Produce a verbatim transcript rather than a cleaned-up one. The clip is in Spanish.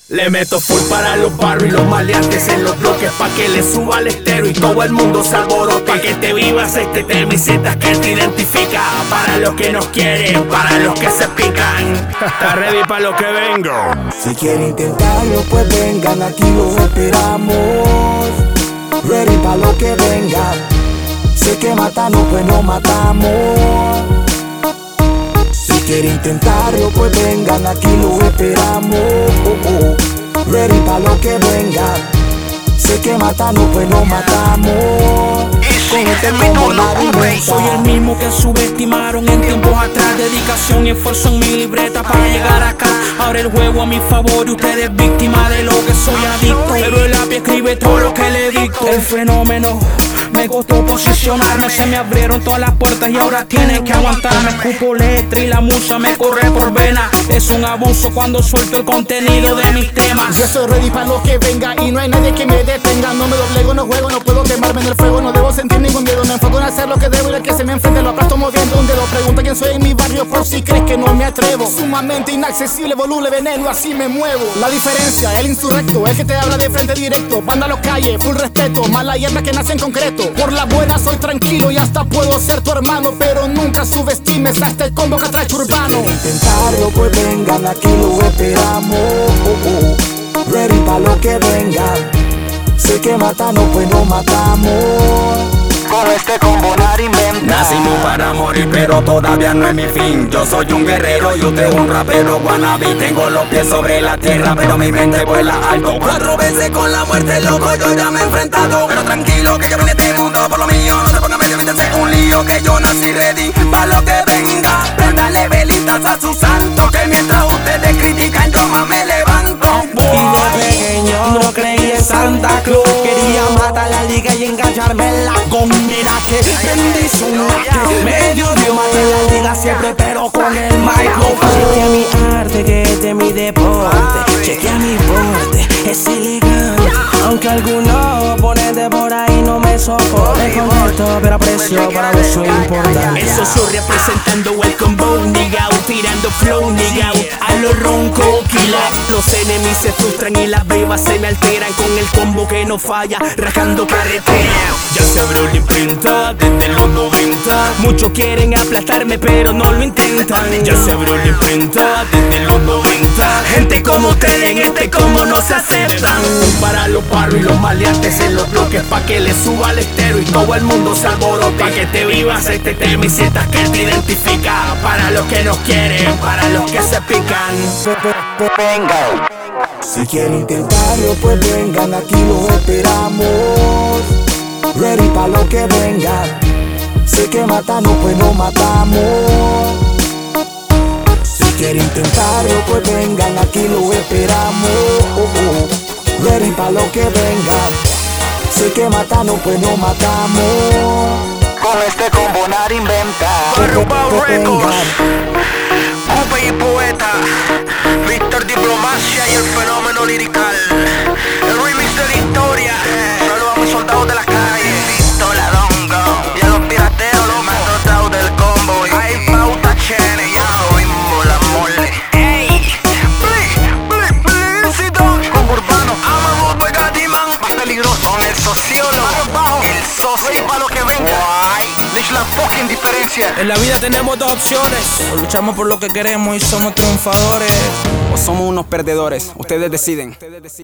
Le meto full para los barrios y los maleantes en los bloques, pa' que le suba al estero y todo el mundo se alborote. Pa' que te vivas este tema y sientas que te identifica. Para los que nos quieren, para los que se pican. ¿Estás ready pa' lo que vengo? Si quieren intentarlo, pues vengan, aquí los esperamos. Ready pa' lo que venga. Sé que matarnos, pues no matamos. Si quieren intentarlo, pues vengan, aquí los esperamos. Oh, oh. Ready pa' lo que venga. Sé que matarnos, pues no matamos. Con este mito no cumple. Soy el mismo que subestimaron en tiempos atrás. Dedicación y esfuerzo en mi libreta para llegar acá. Ahora el juego a mi favor y usted es víctima de lo que soy adicto. Pero el lápiz escribe todo lo que le dicto. El fenómeno me costó posicionarme. Se me abrieron todas las puertas y ahora tienen que aguantarme. Escupo letra y la musa me corre por vena. Es un abuso cuando suelto el contenido de mis temas. Yo estoy ready para lo que venga y no hay nadie que me detenga. No me doblego, no juego, no puedo quemarme en el fuego. No debo sentir ningún miedo, me enfoco en hacer lo que debo y el que se me enfrente lo aplasto moviendo un dedo. Pregunta quién soy en mi barrio por si crees que no me atrevo. Sumamente inaccesible, voluble, veneno, así me muevo. La diferencia, el insurrecto, el que te habla de frente directo. Banda a los calles, full respeto, mala hierba que nace en concreto. Por la buena soy tranquilo y hasta puedo ser tu hermano, pero nunca subestimes a este combo que trae urbano. Si intentarlo, pues vengan, aquí los esperamos. Oh, oh. Ready pa' lo que venga. Sé que matarnos, pues no matamos. Con este combo nadie inventa. Nacimos para morir, pero todavía no es mi fin. Yo soy un guerrero y usted un rapero wannabe. Tengo los pies sobre la tierra, pero mi mente vuela alto. Cuatro veces con la muerte, loco, yo ya me he enfrentado. Pero tranquilo, que yo vine tiene un todo por lo mío. No se ponga medio, métese un lío, que yo nací ready pa' lo que venga. Préndale velitas a su santo, que mientras ustedes critican, yo más me levanto. Y de pequeño no creí en Santa Claus. Quería matar la liga y engancharme en la con. Mira que bendición que me dio Dios. Maté la liga siempre pero con el micrófono. Chequea mi arte que este es mi deporte. Chequea mi porte, es ilegal. Aunque algunos oponentes por ahí no me soporten. Conecto pero aprecio para vos soy importante. Eso soy representando el combo, nigga, tirando flow, nigga. A lo ronco, killer. Los enemigos se frustran y las bebas se me alteran con el combo que no falla, rajando carretera. Ya se abrió la imprenta desde los noventa. Muchos quieren aplastarme pero no lo intentan. Ya se abrió la imprenta desde los noventa. Gente como ustedes en este combo no se aceptan. Para los barrios y los maleantes en los bloques, pa' que le suba al estero y todo el mundo se alborote. Pa' que te vivas este tema y sientas que te identifica. Para los que nos quieren, para los que se pican. Venga. Si quieren intentarlo, pues vengan, aquí los esperamos. Ready pa' lo que venga. Sé que matarnos, pues no matamos. Si quieren intentarlo, pues vengan, aquí los esperamos. Oh, oh. Ready pa' lo que venga. Sé que matarnos, pues no matamos. Con este combo nadie inventa. Barrio Bao Records, Upe y poeta, Víctor Diplomacia y el fenómeno lirical. El remix de la historia. Saludos a mis soldados de la calle. Pistola Dongo y a los pirateros, los más dotados del combo. Hay pauta chene, ya oímos la mole. Ey, bli, bli, blícito. Con Urbano, Amado, Pegadimán. Más peligroso con el sociólogo. El socio para lo que venga. Es la fucking diferencia. En la vida tenemos dos opciones: o luchamos por lo que queremos y somos triunfadores, o somos unos perdedores. Ustedes deciden.